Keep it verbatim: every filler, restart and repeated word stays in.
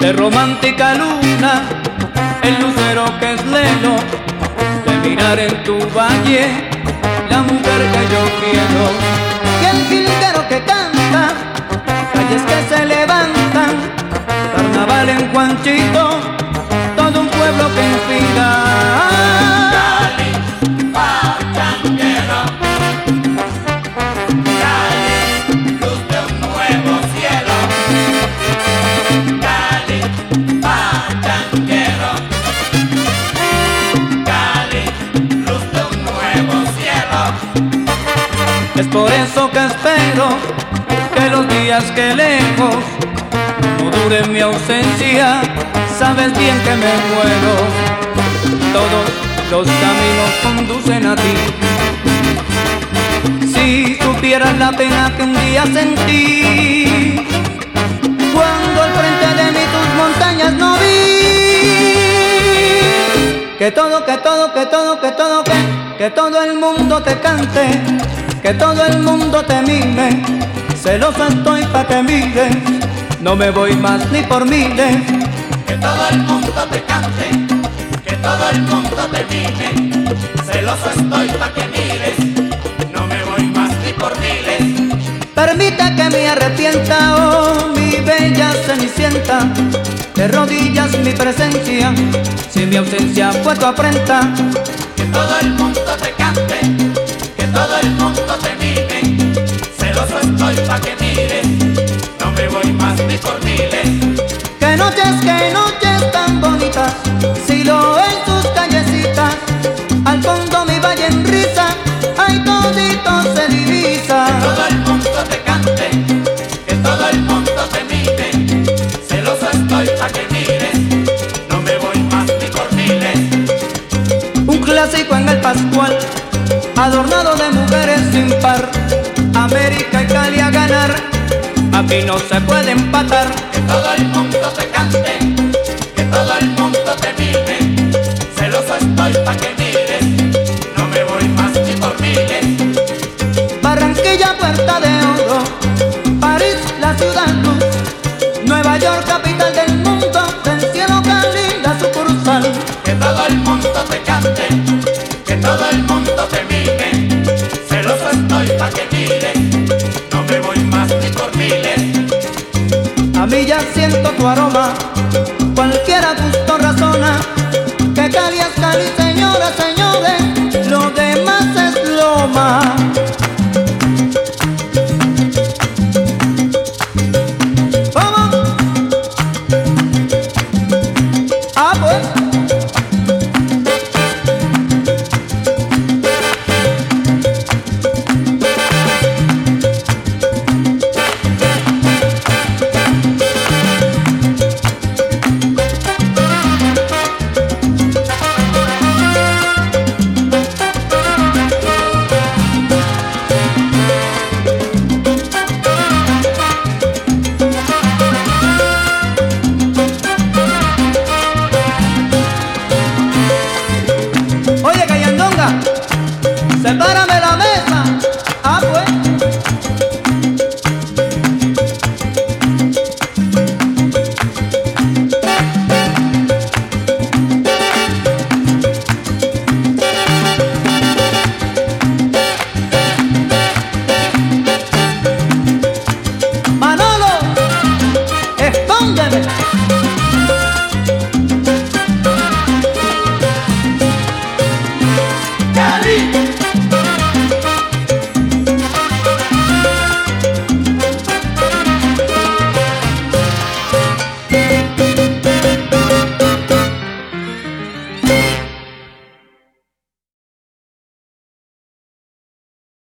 de romántica luna, el lucero que es lelo, de mirar en tu valle la mujer que yo quiero. Y el jilguero que canta, calles que se levantan, carnaval en Juanchito, todo un pueblo que inspira. Cali, pachanguero, Cali, luz de un nuevo cielo. Cali, pachanguero, Cali, luz de un nuevo cielo. Es por eso que espero que los días que lejos no dure mi ausencia. Sabes bien que me muero, todos los caminos conducen a ti. Si supieras la pena que un día sentí cuando al frente de mí tus montañas no vi. Que todo, que todo, que todo, que todo, que, que todo el mundo te cante, que todo el mundo te mime. Celoso estoy pa' que mires, no me voy más ni por miles. Que todo el mundo te cante, que todo el mundo te mime. Celoso estoy pa' que mires, no me voy más ni por miles. Permita que me arrepienta, oh mi bella cenicienta, de rodillas mi presencia, si mi ausencia fue tu afrenta. Que todo el mundo te cante, que todo el mundo te mime. Celoso estoy pa' que mires, no me voy más ni por miles. Que noches, que noches tan bonitas, si lo en tus callecitas, al fondo mi valle en risa, ay todito se divisa. Que todo el mundo te cante, que todo el mundo te mime. Celoso estoy pa' que mires, no me voy más ni por miles. Un clásico en el Pascual, adornado de mujeres sin par, América y Cali a ganar, aquí no se puede empatar. Que todo el mundo te cante, que todo el mundo te mime. Celoso estoy pa' que mires, no me voy más ni por miles. Barranquilla, Puerta de Oro, París, la ciudad luz, Nueva York, capital del mundo, del cielo Cali, la sucursal. Que todo el mundo te cante, que todo el mundo te mime. Celoso estoy pa' que mires, no me voy más ni por miles. A mí ya siento tu aroma, cualquiera gusto razona, que Cali es Cali, señora, señora.